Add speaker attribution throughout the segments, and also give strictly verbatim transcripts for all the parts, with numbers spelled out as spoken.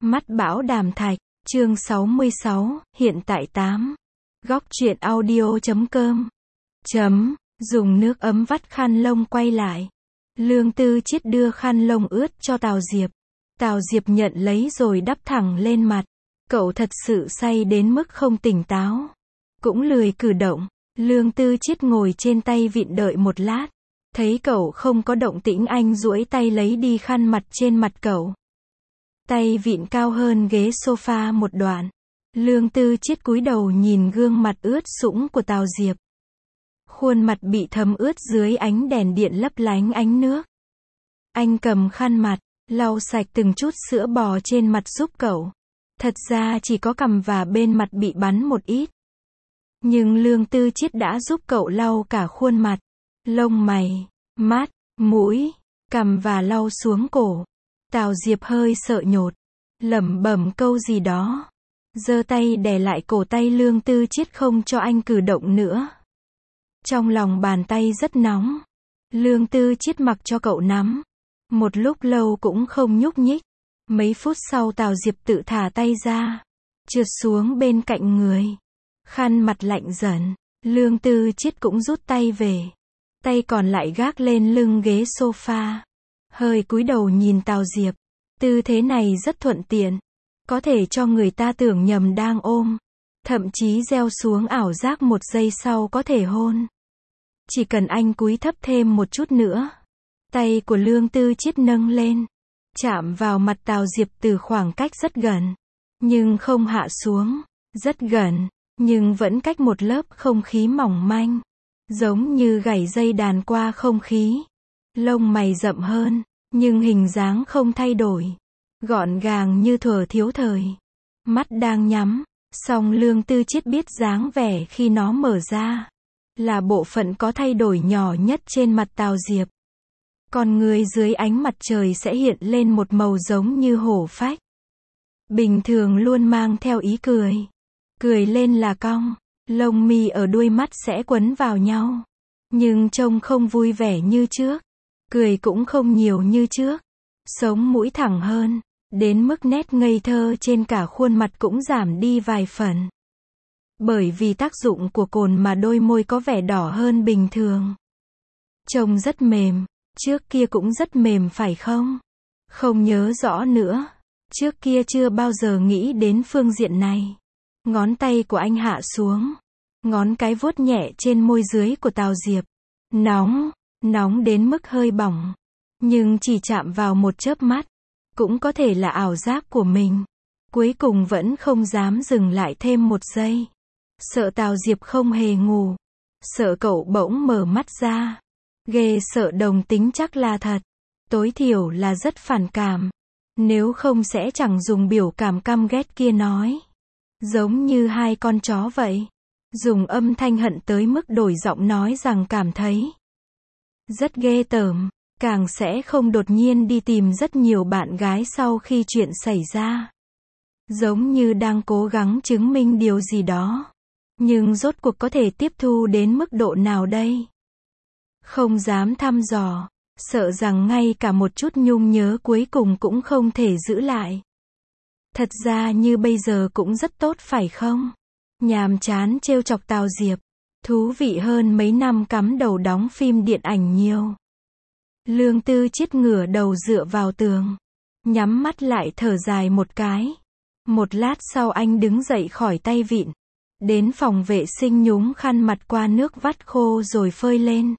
Speaker 1: Mắt bão đàm thạch, chương sáu mươi sáu, hiện tại tám. Góc truyện audio chấm com. Chấm, dùng nước ấm vắt khăn lông quay lại. Lương Tư Chiết đưa khăn lông ướt cho Tào Diệp. Tào Diệp nhận lấy rồi đắp thẳng lên mặt. Cậu thật sự say đến mức không tỉnh táo. Cũng lười cử động. Lương Tư Chiết ngồi trên tay vịn đợi một lát. Thấy cậu không có động tĩnh, anh duỗi tay lấy đi khăn mặt trên mặt cậu. Tay vịn cao hơn ghế sofa một đoạn. Lương Tư Chiết cúi đầu nhìn gương mặt ướt sũng của Tào Diệp. Khuôn mặt bị thấm ướt dưới ánh đèn điện lấp lánh ánh nước. Anh cầm khăn mặt, lau sạch từng chút sữa bò trên mặt giúp cậu. Thật ra chỉ có cằm và bên mặt bị bắn một ít. Nhưng Lương Tư Chiết đã giúp cậu lau cả khuôn mặt, lông mày, mắt, mũi, cằm và lau xuống cổ. Tào Diệp hơi sợ nhột, lẩm bẩm câu gì đó, giơ tay đè lại cổ tay Lương Tư Chiết không cho anh cử động nữa. Trong lòng bàn tay rất nóng. Lương Tư Chiết mặc cho cậu nắm. Một lúc lâu cũng không nhúc nhích. Mấy phút sau Tào Diệp tự thả tay ra, trượt xuống bên cạnh người. Khăn mặt lạnh dần. Lương Tư Chiết cũng rút tay về. Tay còn lại gác lên lưng ghế sofa. Hơi cúi đầu nhìn Tào Diệp. Tư thế này rất thuận tiện. Có thể cho người ta tưởng nhầm đang ôm. Thậm chí gieo xuống ảo giác một giây sau có thể hôn. Chỉ cần anh cúi thấp thêm một chút nữa. Tay của Lương Tư Chiết nâng lên. Chạm vào mặt Tào Diệp từ khoảng cách rất gần. Nhưng không hạ xuống. Rất gần. Nhưng vẫn cách một lớp không khí mỏng manh. Giống như gảy dây đàn qua không khí. Lông mày rậm hơn. Nhưng hình dáng không thay đổi. Gọn gàng như thuở thiếu thời. Mắt đang nhắm. Song Lương Tư Chiết biết dáng vẻ khi nó mở ra. Là bộ phận có thay đổi nhỏ nhất trên mặt Tào Diệp. Con người dưới ánh mặt trời sẽ hiện lên một màu giống như hổ phách. Bình thường luôn mang theo ý cười. Cười lên là cong. Lông mi ở đuôi mắt sẽ quấn vào nhau. Nhưng trông không vui vẻ như trước. Cười cũng không nhiều như trước. Sống mũi thẳng hơn. Đến mức nét ngây thơ trên cả khuôn mặt cũng giảm đi vài phần. Bởi vì tác dụng của cồn mà đôi môi có vẻ đỏ hơn bình thường. Trông rất mềm. Trước kia cũng rất mềm phải không? Không nhớ rõ nữa. Trước kia chưa bao giờ nghĩ đến phương diện này. Ngón tay của anh hạ xuống. Ngón cái vuốt nhẹ trên môi dưới của Tào Diệp. Nóng. Nóng đến mức hơi bỏng. Nhưng chỉ chạm vào một chớp mắt. Cũng có thể là ảo giác của mình. Cuối cùng vẫn không dám dừng lại thêm một giây. Sợ Tào Diệp không hề ngủ. Sợ cậu bỗng mở mắt ra. Ghê sợ đồng tính chắc là thật. Tối thiểu là rất phản cảm. Nếu không sẽ chẳng dùng biểu cảm căm ghét kia nói. Giống như hai con chó vậy. Dùng âm thanh hận tới mức đổi giọng nói rằng cảm thấy rất ghê tởm. Càng sẽ không đột nhiên đi tìm rất nhiều bạn gái sau khi chuyện xảy ra. Giống như đang cố gắng chứng minh điều gì đó. Nhưng rốt cuộc có thể tiếp thu đến mức độ nào đây? Không dám thăm dò. Sợ rằng ngay cả một chút nhung nhớ cuối cùng cũng không thể giữ lại. Thật ra như bây giờ cũng rất tốt phải không? Nhàm chán trêu chọc Tào Diệp. Thú vị hơn mấy năm cắm đầu đóng phim điện ảnh nhiều. Lương Tư Chiết ngửa đầu dựa vào tường. Nhắm mắt lại thở dài một cái. Một lát sau anh đứng dậy khỏi tay vịn. Đến phòng vệ sinh nhúng khăn mặt qua nước vắt khô rồi phơi lên.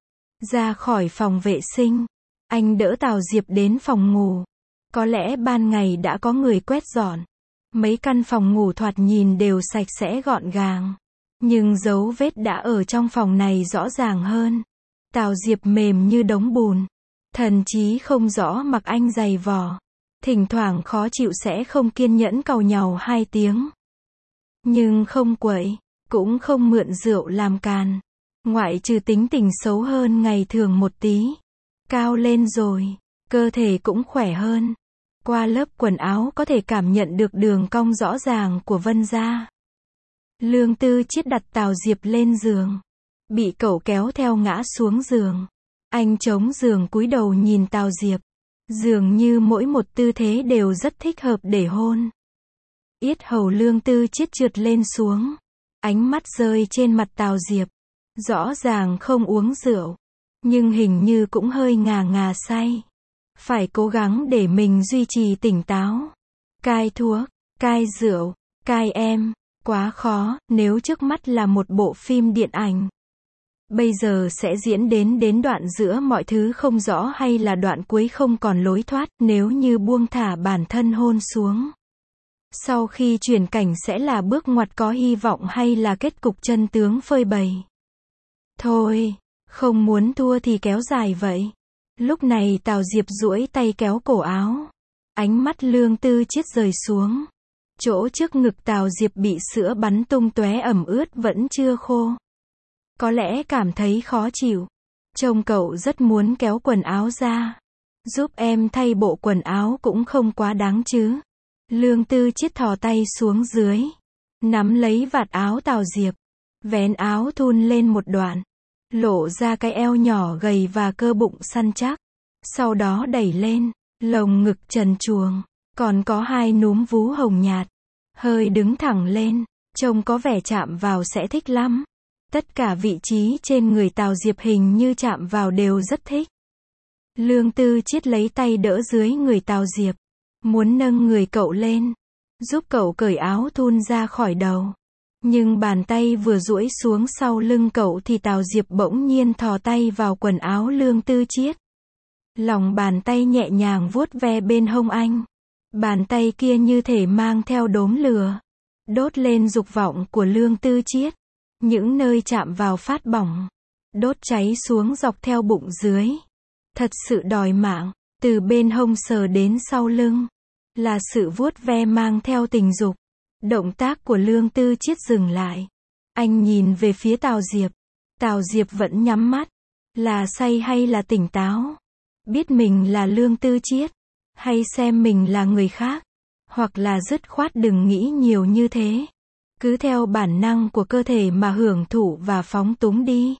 Speaker 1: Ra khỏi phòng vệ sinh. Anh đỡ Tào Diệp đến phòng ngủ. Có lẽ ban ngày đã có người quét dọn. Mấy căn phòng ngủ thoạt nhìn đều sạch sẽ gọn gàng. Nhưng dấu vết đã ở trong phòng này rõ ràng hơn. Tào Diệp mềm như đống bùn. Thần chí không rõ mặc anh giày vò. Thỉnh thoảng khó chịu sẽ không kiên nhẫn càu nhàu hai tiếng. Nhưng không quậy. Cũng không mượn rượu làm càn. Ngoại trừ tính tình xấu hơn ngày thường một tí. Cao lên rồi. Cơ thể cũng khỏe hơn. Qua lớp quần áo có thể cảm nhận được đường cong rõ ràng của Vân da. Lương Tư Chiết đặt Tào Diệp lên giường. Bị cậu kéo theo ngã xuống giường. Anh chống giường cúi đầu nhìn Tào Diệp. Dường như mỗi một tư thế đều rất thích hợp để hôn. Yết hầu Lương Tư Chiết trượt lên xuống. Ánh mắt rơi trên mặt Tào Diệp. Rõ ràng không uống rượu. Nhưng hình như cũng hơi ngà ngà say. Phải cố gắng để mình duy trì tỉnh táo. Cai thuốc, cai rượu, cai em. Quá khó, nếu trước mắt là một bộ phim điện ảnh. Bây giờ sẽ diễn đến đến đoạn giữa mọi thứ không rõ hay là đoạn cuối không còn lối thoát, nếu như buông thả bản thân hôn xuống. Sau khi chuyển cảnh sẽ là bước ngoặt có hy vọng hay là kết cục chân tướng phơi bày. Thôi, không muốn thua thì kéo dài vậy. Lúc này Tào Diệp duỗi tay kéo cổ áo. Ánh mắt Lương Tư Chiết rời xuống. Chỗ trước ngực Tào Diệp bị sữa bắn tung tóe ẩm ướt vẫn chưa khô. Có lẽ cảm thấy khó chịu. Trông cậu rất muốn kéo quần áo ra. Giúp em thay bộ quần áo cũng không quá đáng chứ. Lương Tư Chiết thò tay xuống dưới. Nắm lấy vạt áo Tào Diệp. Vén áo thun lên một đoạn. Lộ ra cái eo nhỏ gầy và cơ bụng săn chắc. Sau đó đẩy lên. Lồng ngực trần truồng. Còn có hai núm vú hồng nhạt. Hơi đứng thẳng lên. Trông có vẻ chạm vào sẽ thích lắm. Tất cả vị trí trên người Tào Diệp hình như chạm vào đều rất thích. Lương Tư Chiết lấy tay đỡ dưới người Tào Diệp. Muốn nâng người cậu lên. Giúp cậu cởi áo thun ra khỏi đầu. Nhưng bàn tay vừa duỗi xuống sau lưng cậu thì Tào Diệp bỗng nhiên thò tay vào quần áo Lương Tư Chiết. Lòng bàn tay nhẹ nhàng vuốt ve bên hông anh. Bàn tay kia như thể mang theo đốm lửa. Đốt lên dục vọng của Lương Tư Chiết. Những nơi chạm vào phát bỏng. Đốt cháy xuống dọc theo bụng dưới. Thật sự đòi mạng. Từ bên hông sờ đến sau lưng. Là sự vuốt ve mang theo tình dục. Động tác của Lương Tư Chiết dừng lại. Anh nhìn về phía Tào Diệp. Tào Diệp vẫn nhắm mắt. Là say hay là tỉnh táo? Biết mình là Lương Tư Chiết. Hay xem mình là người khác. Hoặc là dứt khoát đừng nghĩ nhiều như thế. Cứ theo bản năng của cơ thể mà hưởng thụ và phóng túng đi.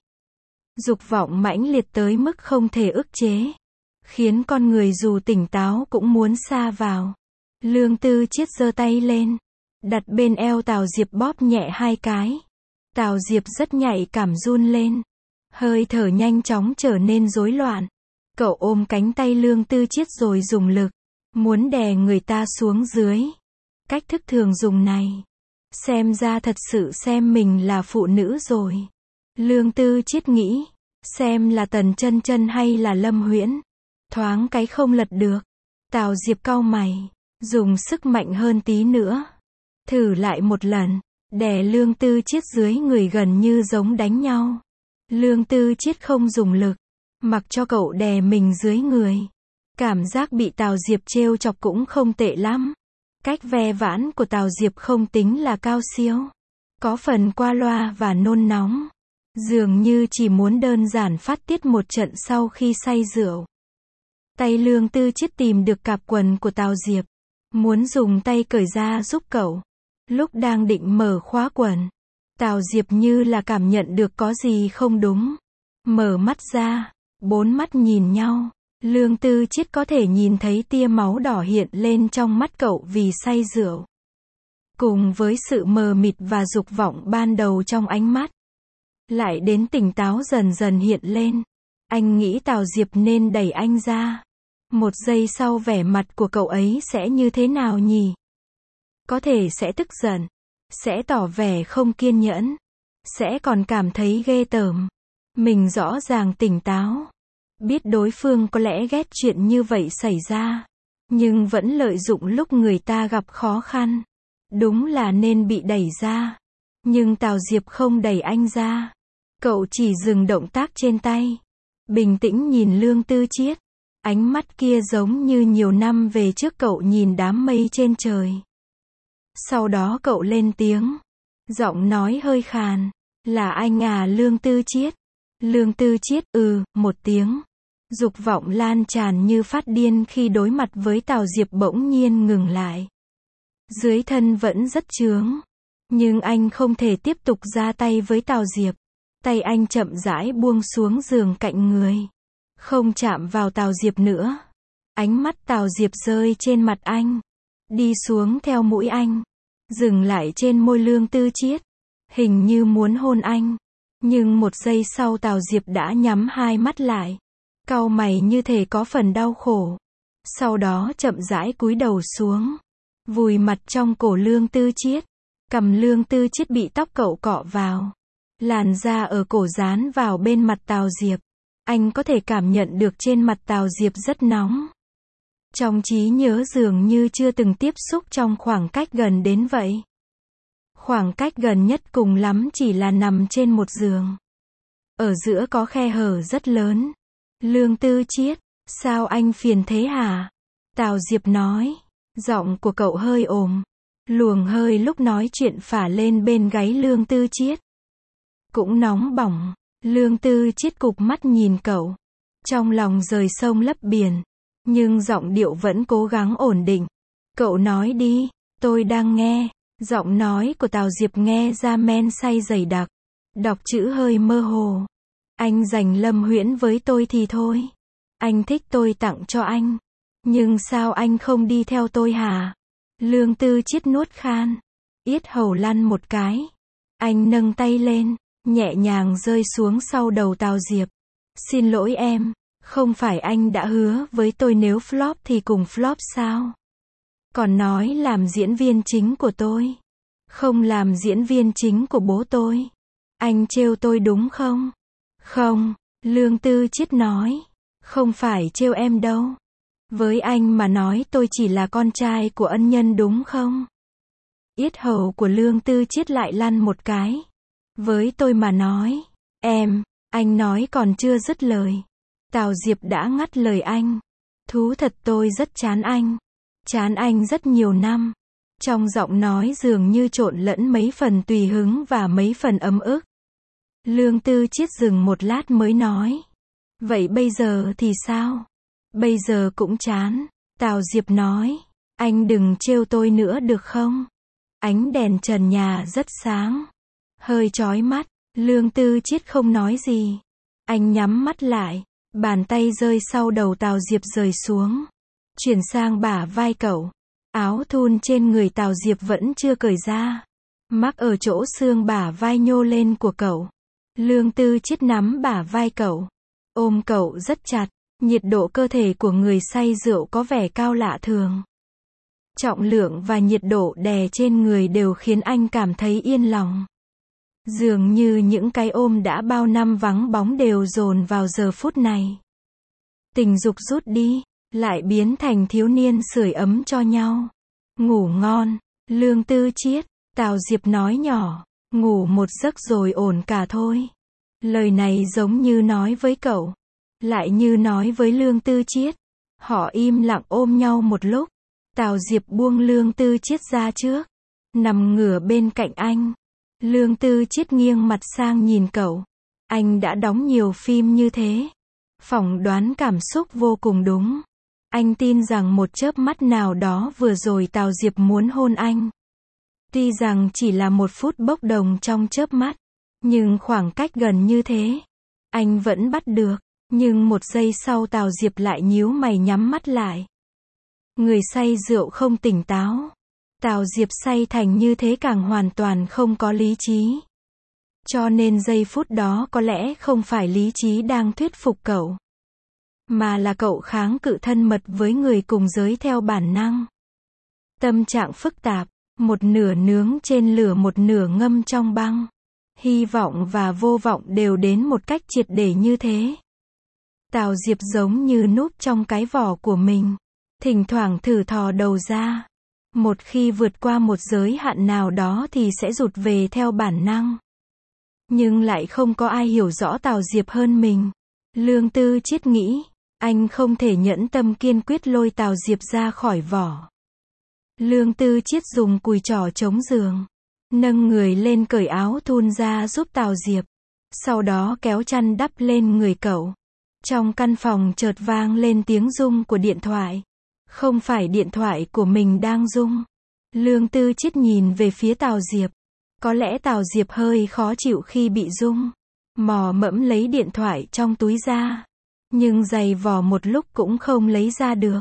Speaker 1: Dục vọng mãnh liệt tới mức không thể ức chế. Khiến con người dù tỉnh táo cũng muốn sa vào. Lương Tư Chiết giơ tay lên. Đặt bên eo Tào Diệp bóp nhẹ hai cái. Tào Diệp rất nhạy cảm run lên. Hơi thở nhanh chóng trở nên rối loạn. Cậu ôm cánh tay Lương Tư Chiết rồi dùng lực. Muốn đè người ta xuống dưới. Cách thức thường dùng này. Xem ra thật sự xem mình là phụ nữ rồi. Lương Tư Chiết nghĩ. Xem là Tần Chân Chân hay là Lâm Huyễn. Thoáng cái không lật được. Tào Diệp cau mày. Dùng sức mạnh hơn tí nữa. Thử lại một lần. Đè Lương Tư Chiết dưới người gần như giống đánh nhau. Lương Tư Chiết không dùng lực. Mặc cho cậu đè mình dưới người. Cảm giác bị Tào Diệp trêu chọc cũng không tệ lắm. Cách ve vãn của Tào Diệp không tính là cao siêu. Có phần qua loa và nôn nóng. Dường như chỉ muốn đơn giản phát tiết một trận sau khi say rượu. Tay Lương Tư Chiết tìm được cạp quần của Tào Diệp. Muốn dùng tay cởi ra giúp cậu. Lúc đang định mở khóa quần. Tào Diệp như là cảm nhận được có gì không đúng. Mở mắt ra. Bốn mắt nhìn nhau. Lương Tư Chiết có thể nhìn thấy tia máu đỏ hiện lên trong mắt cậu vì say rượu. Cùng với sự mờ mịt và dục vọng ban đầu trong ánh mắt. Lại đến tỉnh táo dần dần hiện lên. Anh nghĩ Tào Diệp nên đẩy anh ra. Một giây sau vẻ mặt của cậu ấy sẽ như thế nào nhỉ? Có thể sẽ tức giận. Sẽ tỏ vẻ không kiên nhẫn. Sẽ còn cảm thấy ghê tởm. Mình rõ ràng tỉnh táo. Biết đối phương có lẽ ghét chuyện như vậy xảy ra. Nhưng vẫn lợi dụng lúc người ta gặp khó khăn. Đúng là nên bị đẩy ra. Nhưng Tào Diệp không đẩy anh ra. Cậu chỉ dừng động tác trên tay. Bình tĩnh nhìn Lương Tư Chiết. Ánh mắt kia giống như nhiều năm về trước cậu nhìn đám mây trên trời. Sau đó cậu lên tiếng. Giọng nói hơi khàn. Là anh à Lương Tư Chiết. Lương Tư Chiết ừ, một tiếng. Dục vọng lan tràn như phát điên khi đối mặt với Tào Diệp bỗng nhiên ngừng lại. Dưới thân vẫn rất chướng. Nhưng anh không thể tiếp tục ra tay với Tào Diệp. Tay anh chậm rãi buông xuống giường cạnh người. Không chạm vào Tào Diệp nữa. Ánh mắt Tào Diệp rơi trên mặt anh, đi xuống theo mũi anh, dừng lại trên môi Lương Tư Chiết, hình như muốn hôn anh. Nhưng một giây sau Tào Diệp đã nhắm hai mắt lại, cau mày như thể có phần đau khổ. Sau đó chậm rãi cúi đầu xuống, vùi mặt trong cổ Lương Tư Chiết. Cầm Lương Tư Chiết bị tóc cậu cọ vào, làn da ở cổ dán vào bên mặt Tào Diệp. Anh có thể cảm nhận được trên mặt Tào Diệp rất nóng. Trong trí nhớ dường như chưa từng tiếp xúc trong khoảng cách gần đến vậy. Khoảng cách gần nhất cùng lắm chỉ là nằm trên một giường. Ở giữa có khe hở rất lớn. Lương Tư Chiết, sao anh phiền thế hả? Tào Diệp nói. Giọng của cậu hơi ồm. Luồng hơi lúc nói chuyện phả lên bên gáy Lương Tư Chiết. Cũng nóng bỏng. Lương Tư Chiết cụp mắt nhìn cậu. Trong lòng rời sông lấp biển. Nhưng giọng điệu vẫn cố gắng ổn định. Cậu nói đi, tôi đang nghe. Giọng nói của Tào Diệp nghe ra men say dày đặc. Đọc chữ hơi mơ hồ. Anh giành Lâm Huyễn với tôi thì thôi. Anh thích tôi tặng cho anh. Nhưng sao anh không đi theo tôi hả? Lương Tư Chiết nuốt khan. Yết hầu lăn một cái. Anh nâng tay lên, nhẹ nhàng rơi xuống sau đầu Tào Diệp. Xin lỗi em, không phải anh đã hứa với tôi nếu flop thì cùng flop sao? Còn nói làm diễn viên chính của tôi. Không làm diễn viên chính của bố tôi. Anh trêu tôi đúng không? Không, Lương Tư Chiết nói. Không phải trêu em đâu. Với anh mà nói tôi chỉ là con trai của ân nhân đúng không? Yết hầu của Lương Tư Chiết lại lăn một cái. Với tôi mà nói. Em, anh nói còn chưa dứt lời. Tào Diệp đã ngắt lời anh. Thú thật tôi rất chán anh. Chán anh rất nhiều năm. Trong giọng nói dường như trộn lẫn mấy phần tùy hứng và mấy phần ấm ức. Lương Tư Chiết dừng một lát mới nói. Vậy bây giờ thì sao? Bây giờ cũng chán. Tào Diệp nói. Anh đừng trêu tôi nữa được không? Ánh đèn trần nhà rất sáng. Hơi chói mắt. Lương Tư Chiết không nói gì. Anh nhắm mắt lại. Bàn tay rơi sau đầu Tào Diệp rời xuống. Chuyển sang bả vai cậu. Áo thun trên người Tào Diệp vẫn chưa cởi ra. Mắc ở chỗ xương bả vai nhô lên của cậu. Lương Tư Chiết nắm bả vai cậu. Ôm cậu rất chặt. Nhiệt độ cơ thể của người say rượu có vẻ cao lạ thường. Trọng lượng và nhiệt độ đè trên người đều khiến anh cảm thấy yên lòng. Dường như những cái ôm đã bao năm vắng bóng đều dồn vào giờ phút này. Tình dục rút đi, lại biến thành thiếu niên sưởi ấm cho nhau. Ngủ ngon, Lương Tư Chiết, Tào Diệp nói nhỏ. Ngủ một giấc rồi ổn cả thôi. Lời này giống như nói với cậu. Lại như nói với Lương Tư Chiết. Họ im lặng ôm nhau một lúc. Tào Diệp buông Lương Tư Chiết ra trước. Nằm ngửa bên cạnh anh. Lương Tư Chiết nghiêng mặt sang nhìn cậu. Anh đã đóng nhiều phim như thế. Phỏng đoán cảm xúc vô cùng đúng. Anh tin rằng một chớp mắt nào đó vừa rồi Tào Diệp muốn hôn anh. Tuy rằng chỉ là một phút bốc đồng trong chớp mắt. Nhưng khoảng cách gần như thế. Anh vẫn bắt được. Nhưng một giây sau Tào Diệp lại nhíu mày nhắm mắt lại. Người say rượu không tỉnh táo. Tào Diệp say thành như thế càng hoàn toàn không có lý trí. Cho nên giây phút đó có lẽ không phải lý trí đang thuyết phục cậu. Mà là cậu kháng cự thân mật với người cùng giới theo bản năng. Tâm trạng phức tạp. Một nửa nướng trên lửa một nửa ngâm trong băng. Hy vọng và vô vọng đều đến một cách triệt để như thế. Tào Diệp giống như núp trong cái vỏ của mình. Thỉnh thoảng thử thò đầu ra. Một khi vượt qua một giới hạn nào đó thì sẽ rụt về theo bản năng. Nhưng lại không có ai hiểu rõ Tào Diệp hơn mình. Lương Tư Chiết nghĩ. Anh không thể nhẫn tâm kiên quyết lôi Tào Diệp ra khỏi vỏ. Lương Tư Chiết dùng cùi trỏ chống giường. Nâng người lên cởi áo thun ra giúp Tào Diệp. Sau đó kéo chăn đắp lên người cậu. Trong căn phòng chợt vang lên tiếng rung của điện thoại. Không phải điện thoại của mình đang rung. Lương Tư Chiết nhìn về phía Tào Diệp. Có lẽ Tào Diệp hơi khó chịu khi bị rung. Mò mẫm lấy điện thoại trong túi ra. Nhưng giày vò một lúc cũng không lấy ra được.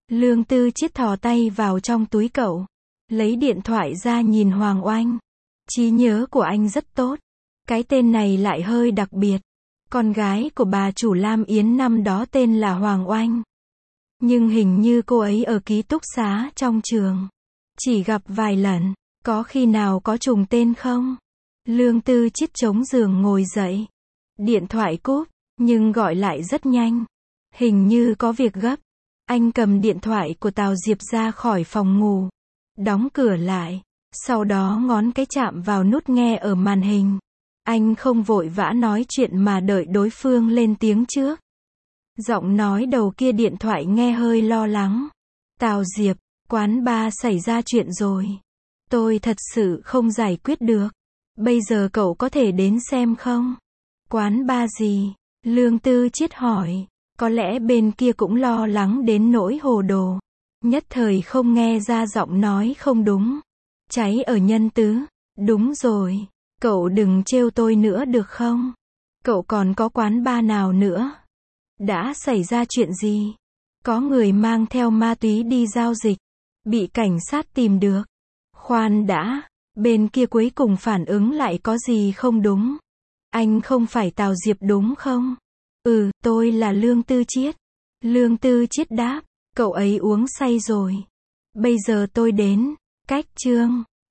Speaker 1: Lương Tư Chiết thò tay vào trong túi cậu. Lấy điện thoại ra nhìn Hoàng Oanh. Trí nhớ của anh rất tốt. Cái tên này lại hơi đặc biệt. Con gái của bà chủ Lam Yến năm đó tên là Hoàng Oanh. Nhưng hình như cô ấy ở ký túc xá trong trường. Chỉ gặp vài lần. Có khi nào có trùng tên không? Lương Tư Chiết chống giường ngồi dậy. Điện thoại cúp, nhưng gọi lại rất nhanh. Hình như có việc gấp. Anh cầm điện thoại của Tào Diệp ra khỏi phòng ngủ. Đóng cửa lại. Sau đó ngón cái chạm vào nút nghe ở màn hình. Anh không vội vã nói chuyện mà đợi đối phương lên tiếng trước. Giọng nói đầu kia điện thoại nghe hơi lo lắng. Tào Diệp, quán bar xảy ra chuyện rồi. Tôi thật sự không giải quyết được. Bây giờ cậu có thể đến xem không? Quán bar gì? Lương Tư Chiết hỏi. Có lẽ bên kia cũng lo lắng đến nỗi hồ đồ. Nhất thời không nghe ra giọng nói không đúng. Cháy ở Nhân Tứ. Đúng rồi. Cậu đừng trêu tôi nữa được không? Cậu còn có quán bar nào nữa? Đã xảy ra chuyện gì? Có người mang theo ma túy đi giao dịch. Bị cảnh sát tìm được. Khoan đã. Bên kia cuối cùng phản ứng lại có gì không đúng? Anh không phải Tào Diệp đúng không? Ừ, tôi là Lương Tư Chiết. Lương Tư Chiết đáp. Cậu ấy uống say rồi. Bây giờ tôi đến. Cách chương